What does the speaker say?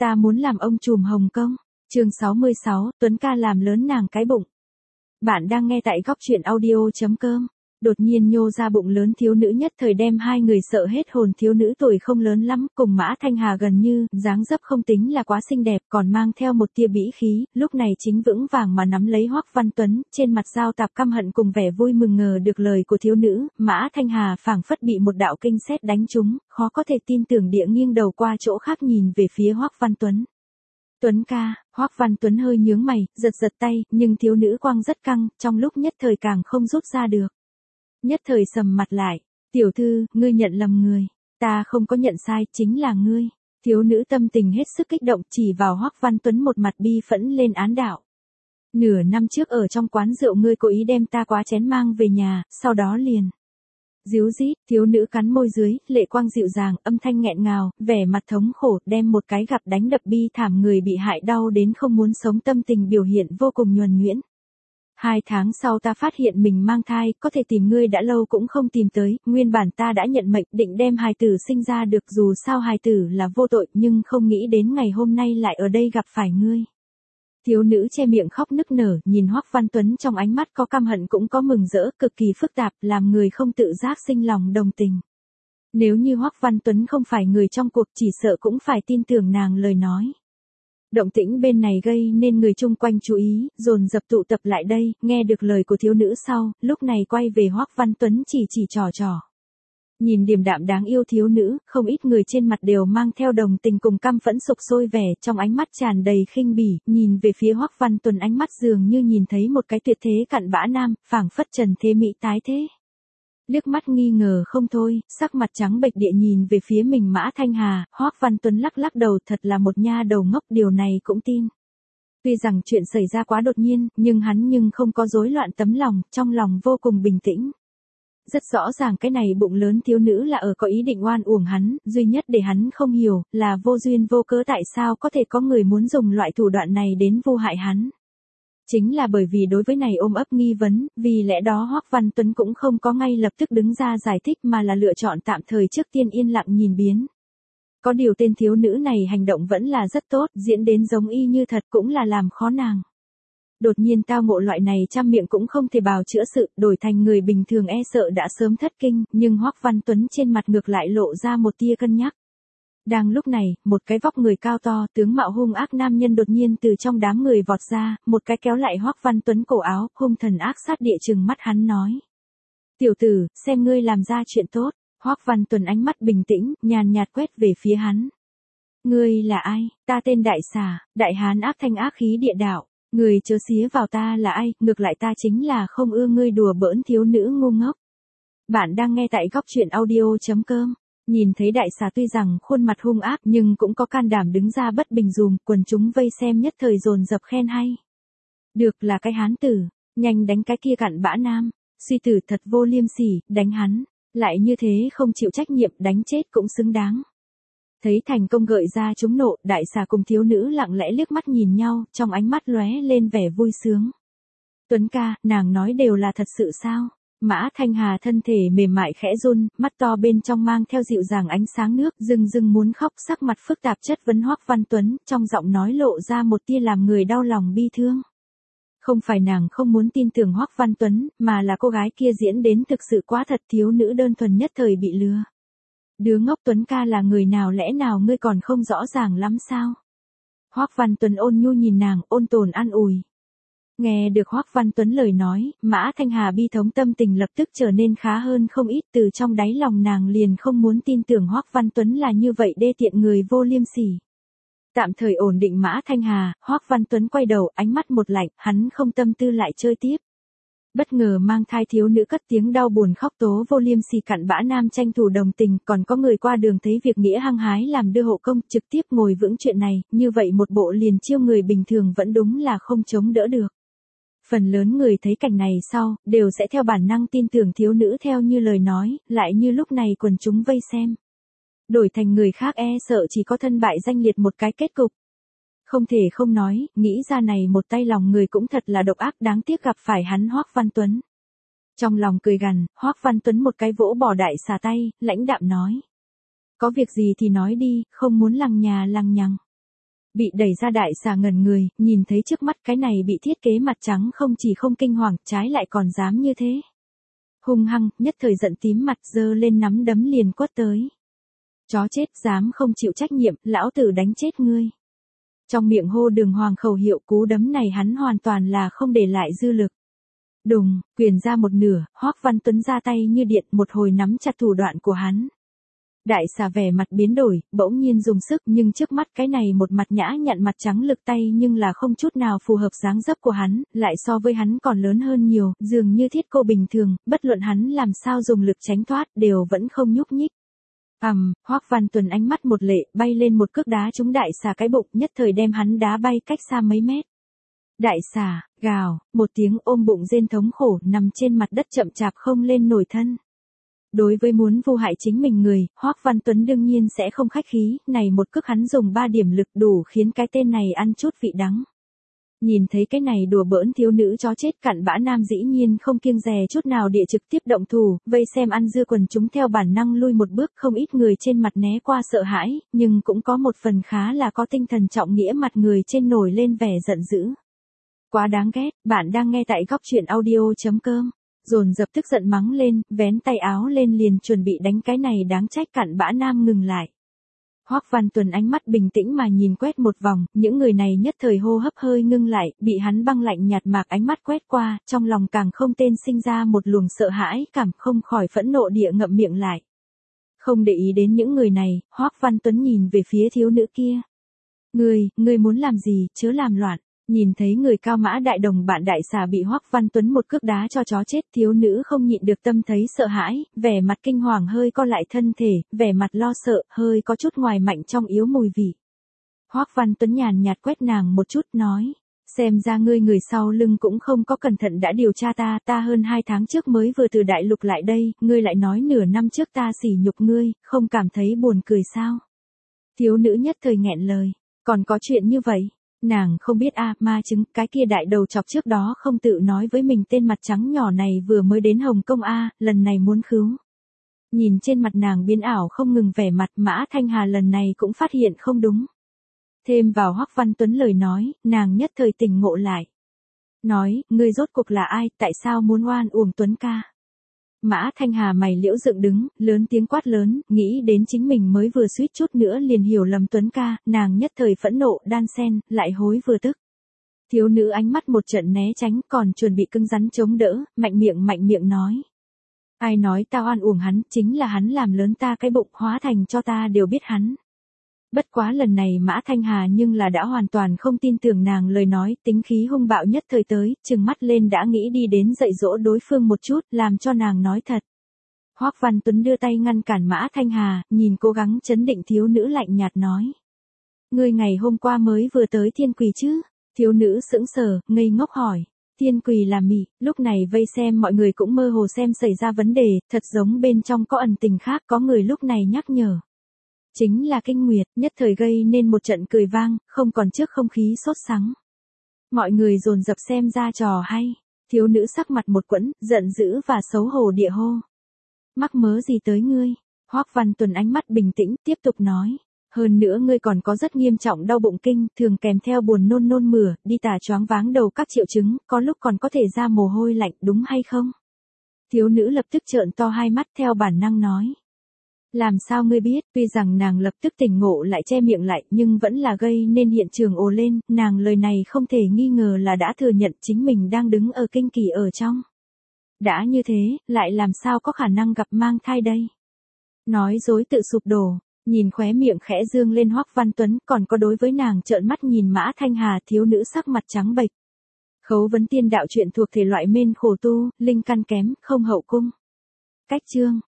Ta muốn làm ông trùm Hồng Kông. Chương 66, Tuấn ca làm lớn nàng cái bụng. Bạn đang nghe tại góc truyện audio.com. Đột nhiên nhô ra bụng lớn thiếu nữ nhất thời đem hai người sợ hết hồn. Thiếu nữ tuổi không lớn lắm, cùng Mã Thanh Hà gần như, dáng dấp không tính là quá xinh đẹp, còn mang theo một tia bỉ khí, lúc này chính vững vàng mà nắm lấy Hoắc Văn Tuấn, trên mặt giao tạp căm hận cùng vẻ vui mừng ngờ được lời của thiếu nữ. Mã Thanh Hà phảng phất bị một đạo kinh sét đánh trúng, khó có thể tin tưởng địa nghiêng đầu qua chỗ khác nhìn về phía Hoắc Văn Tuấn. Tuấn ca, Hoắc Văn Tuấn hơi nhướng mày, giật giật tay, nhưng thiếu nữ quăng rất căng, trong lúc nhất thời càng không rút ra được. Nhất thời sầm mặt lại, tiểu thư, ngươi nhận lầm người, ta không có nhận sai, chính là ngươi. Thiếu nữ tâm tình hết sức kích động chỉ vào Hoắc Văn Tuấn một mặt bi phẫn lên án đạo. Nửa năm trước ở trong quán rượu ngươi cố ý đem ta quá chén mang về nhà, sau đó liền. Díu dít, thiếu nữ cắn môi dưới, lệ quang dịu dàng, âm thanh nghẹn ngào, vẻ mặt thống khổ, đem một cái gặp đánh đập bi thảm người bị hại đau đến không muốn sống tâm tình biểu hiện vô cùng nhuần nhuyễn. 2 tháng sau ta phát hiện mình mang thai, có thể tìm ngươi đã lâu cũng không tìm tới, nguyên bản ta đã nhận mệnh định đem hài tử sinh ra được dù sao hài tử là vô tội nhưng không nghĩ đến ngày hôm nay lại ở đây gặp phải ngươi. Thiếu nữ che miệng khóc nức nở, nhìn Hoắc Văn Tuấn trong ánh mắt có căm hận cũng có mừng rỡ, cực kỳ phức tạp, làm người không tự giác sinh lòng đồng tình. Nếu như Hoắc Văn Tuấn không phải người trong cuộc chỉ sợ cũng phải tin tưởng nàng lời nói. Động tĩnh bên này gây nên người chung quanh chú ý, dồn dập tụ tập lại đây, nghe được lời của thiếu nữ sau, lúc này quay về Hoắc Văn Tuấn chỉ trò. Nhìn điềm đạm đáng yêu thiếu nữ, không ít người trên mặt đều mang theo đồng tình cùng căm phẫn sục sôi vẻ, trong ánh mắt tràn đầy khinh bỉ, nhìn về phía Hoắc Văn Tuấn ánh mắt dường như nhìn thấy một cái tuyệt thế cặn bã nam, phảng phất trần thế mỹ tái thế. Liếc mắt nghi ngờ không thôi, sắc mặt trắng bệch địa nhìn về phía mình Mã Thanh Hà, Hoắc Văn Tuấn lắc lắc đầu, thật là một nha đầu ngốc, điều này cũng tin. Tuy rằng chuyện xảy ra quá đột nhiên, nhưng hắn không có rối loạn tấm lòng, trong lòng vô cùng bình tĩnh. Rất rõ ràng cái này bụng lớn thiếu nữ là ở có ý định oan uổng hắn, duy nhất để hắn không hiểu, là vô duyên vô cớ tại sao có thể có người muốn dùng loại thủ đoạn này đến vu hại hắn. Chính là bởi vì đối với này ôm ấp nghi vấn, vì lẽ đó Hoắc Văn Tuấn cũng không có ngay lập tức đứng ra giải thích mà là lựa chọn tạm thời trước tiên yên lặng nhìn biến. Có điều tên thiếu nữ này hành động vẫn là rất tốt, diễn đến giống y như thật cũng là làm khó nàng. Đột nhiên tao ngộ loại này trăm miệng cũng không thể bào chữa sự, đổi thành người bình thường e sợ đã sớm thất kinh, nhưng Hoắc Văn Tuấn trên mặt ngược lại lộ ra một tia cân nhắc. Đang lúc này, một cái vóc người cao to, tướng mạo hung ác nam nhân đột nhiên từ trong đám người vọt ra, một cái kéo lại Hoắc Văn Tuấn cổ áo, hung thần ác sát địa trừng mắt hắn nói. Tiểu tử, xem ngươi làm ra chuyện tốt. Hoắc Văn Tuấn ánh mắt bình tĩnh, nhàn nhạt quét về phía hắn. Ngươi là ai? Ta tên Đại Xà, đại hán ác thanh ác khí địa đạo. Người chớ xía vào ta là ai, ngược lại ta chính là không ưa ngươi đùa bỡn thiếu nữ ngu ngốc. Bạn đang nghe tại góc truyện audio.com. Nhìn thấy Đại Xà tuy rằng khuôn mặt hung ác nhưng cũng có can đảm đứng ra bất bình dùm, quần chúng vây xem nhất thời dồn dập khen hay. Được là cái hán tử, nhanh đánh cái kia cặn bã nam, suy tử thật vô liêm sỉ, đánh hắn, lại như thế không chịu trách nhiệm, đánh chết cũng xứng đáng. Thấy thành công gợi ra chúng nộ, Đại Xà cùng thiếu nữ lặng lẽ liếc mắt nhìn nhau, trong ánh mắt lóe lên vẻ vui sướng. Tuấn ca, nàng nói đều là thật sự sao? Mã Thanh Hà thân thể mềm mại khẽ run, mắt to bên trong mang theo dịu dàng ánh sáng nước, rưng muốn khóc, sắc mặt phức tạp chất vấn Hoắc Văn Tuấn, trong giọng nói lộ ra một tia làm người đau lòng bi thương. Không phải nàng không muốn tin tưởng Hoắc Văn Tuấn, mà là cô gái kia diễn đến thực sự quá thật, thiếu nữ đơn thuần nhất thời bị lừa. Đứa ngốc, Tuấn ca là người nào, lẽ nào ngươi còn không rõ ràng lắm sao? Hoắc Văn Tuấn ôn nhu nhìn nàng, ôn tồn an ủi. Nghe được Hoắc Văn Tuấn lời nói, Mã Thanh Hà bi thống tâm tình lập tức trở nên khá hơn không ít, từ trong đáy lòng nàng liền không muốn tin tưởng Hoắc Văn Tuấn là như vậy đê tiện người vô liêm sỉ. Tạm thời ổn định Mã Thanh Hà, Hoắc Văn Tuấn quay đầu, ánh mắt một lạnh, hắn không tâm tư lại chơi tiếp. Bất ngờ mang thai thiếu nữ cất tiếng đau buồn khóc tố vô liêm sỉ cặn bã nam tranh thủ đồng tình, còn có người qua đường thấy việc nghĩa hăng hái làm đưa hộ công, trực tiếp ngồi vững chuyện này, như vậy một bộ liền chiêu người bình thường vẫn đúng là không chống đỡ được. Phần lớn người thấy cảnh này sau, đều sẽ theo bản năng tin tưởng thiếu nữ theo như lời nói, lại như lúc này quần chúng vây xem. Đổi thành người khác e sợ chỉ có thân bại danh liệt một cái kết cục. Không thể không nói, nghĩ ra này một tay lòng người cũng thật là độc ác, đáng tiếc gặp phải hắn Hoắc Văn Tuấn. Trong lòng cười gằn, Hoắc Văn Tuấn một cái vỗ bỏ Đại Xà tay, lãnh đạm nói. Có việc gì thì nói đi, không muốn lằng nhà lằng nhằng. Bị đẩy ra đại xà ngẩn người, nhìn thấy trước mắt cái này bị thiết kế mặt trắng không chỉ không kinh hoàng, trái lại còn dám như thế. Hung hăng, nhất thời giận tím mặt giơ lên nắm đấm liền quất tới. Chó chết dám không chịu trách nhiệm, lão tử đánh chết ngươi. Trong miệng hô đường hoàng khẩu hiệu, cú đấm này hắn hoàn toàn là không để lại dư lực. Đùng, quyền ra một nửa, Hoắc Văn Tuấn ra tay như điện, một hồi nắm chặt thủ đoạn của hắn. Đại xà vẻ mặt biến đổi, bỗng nhiên dùng sức, nhưng trước mắt cái này một mặt nhã nhặn mặt trắng lực tay nhưng là không chút nào phù hợp dáng dấp của hắn, lại so với hắn còn lớn hơn nhiều, dường như thiết cô bình thường, bất luận hắn làm sao dùng lực tránh thoát đều vẫn không nhúc nhích. Hoắc Văn Tuấn ánh mắt một lệ, bay lên một cước đá trúng đại xà cái bụng, nhất thời đem hắn đá bay cách xa mấy mét. Đại xà, gào, một tiếng ôm bụng rên thống khổ, nằm trên mặt đất chậm chạp không lên nổi thân. Đối với muốn vu hại chính mình người, Hoắc Văn Tuấn đương nhiên sẽ không khách khí, này một cước hắn dùng 3 điểm lực đủ khiến cái tên này ăn chút vị đắng. Nhìn thấy cái này đùa bỡn thiếu nữ chó chết, cặn bã nam dĩ nhiên không kiêng dè chút nào địa trực tiếp động thủ, vây xem ăn dưa quần chúng theo bản năng lui một bước, không ít người trên mặt né qua sợ hãi, nhưng cũng có một phần khá là có tinh thần trọng nghĩa mặt người trên nổi lên vẻ giận dữ. Quá đáng ghét, bạn đang nghe tại góc truyện audio.com. Dồn dập tức giận mắng lên, vén tay áo lên liền chuẩn bị đánh cái này đáng trách cặn bã nam ngừng lại. Hoắc Văn Tuấn ánh mắt bình tĩnh mà nhìn quét một vòng, những người này nhất thời hô hấp hơi ngưng lại, bị hắn băng lạnh nhạt mạc ánh mắt quét qua, trong lòng càng không tên sinh ra một luồng sợ hãi, cảm không khỏi phẫn nộ địa ngậm miệng lại. Không để ý đến những người này, Hoắc Văn Tuấn nhìn về phía thiếu nữ kia. Ngươi muốn làm gì, chớ làm loạn. Nhìn thấy người cao mã đại đồng bạn đại xà bị Hoắc Văn Tuấn một cước đá cho chó chết, thiếu nữ không nhịn được tâm thấy sợ hãi, vẻ mặt kinh hoàng hơi co lại thân thể, vẻ mặt lo sợ, hơi có chút ngoài mạnh trong yếu mùi vị. Hoắc Văn Tuấn nhàn nhạt quét nàng một chút nói, xem ra ngươi người sau lưng cũng không có cẩn thận đã điều tra ta hơn 2 tháng trước mới vừa từ đại lục lại đây, ngươi lại nói nửa năm trước ta sỉ nhục ngươi, không cảm thấy buồn cười sao? Thiếu nữ nhất thời nghẹn lời, còn có chuyện như vậy? Nàng không biết ma chứng, cái kia đại đầu chọc trước đó không tự nói với mình tên mặt trắng nhỏ này vừa mới đến Hồng Kông lần này muốn khứu. Nhìn trên mặt nàng biến ảo không ngừng vẻ mặt, Mã Thanh Hà lần này cũng phát hiện không đúng. Thêm vào Hoắc Văn Tuấn lời nói, nàng nhất thời tỉnh ngộ lại. Nói, ngươi rốt cuộc là ai, tại sao muốn oan uổng Tuấn ca? Mã Thanh Hà mày liễu dựng đứng, lớn tiếng quát lớn, nghĩ đến chính mình mới vừa suýt chút nữa liền hiểu lầm Tuấn ca, nàng nhất thời phẫn nộ đan sen, lại hối vừa tức. Thiếu nữ ánh mắt một trận né tránh, còn chuẩn bị cứng rắn chống đỡ, mạnh miệng nói. Ai nói tao oan uổng hắn, chính là hắn làm lớn ta cái bụng, hóa thành cho ta đều biết hắn. Bất quá lần này Mã Thanh Hà nhưng là đã hoàn toàn không tin tưởng nàng lời nói, tính khí hung bạo nhất thời tới, trừng mắt lên đã nghĩ đi đến dạy dỗ đối phương một chút, làm cho nàng nói thật. Hoắc Văn Tuấn đưa tay ngăn cản Mã Thanh Hà, nhìn cố gắng trấn định thiếu nữ lạnh nhạt nói. Ngươi ngày hôm qua mới vừa tới Thiên Quỳ chứ? Thiếu nữ sững sờ, ngây ngốc hỏi. Thiên Quỳ là mị, lúc này vây xem mọi người cũng mơ hồ xem xảy ra vấn đề, thật giống bên trong có ẩn tình khác, có người lúc này nhắc nhở. Chính là Kinh Nguyệt, nhất thời gây nên một trận cười vang, không còn trước không khí sốt sắng. Mọi người dồn dập xem ra trò hay, thiếu nữ sắc mặt một quẫn, giận dữ và xấu hổ địa hô. Mắc mớ gì tới ngươi? Hoắc Văn Tuấn ánh mắt bình tĩnh, tiếp tục nói. Hơn nữa ngươi còn có rất nghiêm trọng đau bụng kinh, thường kèm theo buồn nôn mửa, đi tả choáng váng đầu các triệu chứng, có lúc còn có thể ra mồ hôi lạnh, đúng hay không? Thiếu nữ lập tức trợn to hai mắt theo bản năng nói. Làm sao ngươi biết, tuy rằng nàng lập tức tỉnh ngộ lại che miệng lại, nhưng vẫn là gây nên hiện trường ồ lên, nàng lời này không thể nghi ngờ là đã thừa nhận chính mình đang đứng ở kinh kỳ ở trong. Đã như thế, lại làm sao có khả năng gặp mang thai đây? Nói dối tự sụp đổ, nhìn khóe miệng khẽ dương lên Hoắc Văn Tuấn, còn có đối với nàng trợn mắt nhìn Mã Thanh Hà, thiếu nữ sắc mặt trắng bệch. Khấu vấn tiên đạo truyện thuộc thể loại mên khổ tu, linh căn kém, không hậu cung. Cách chương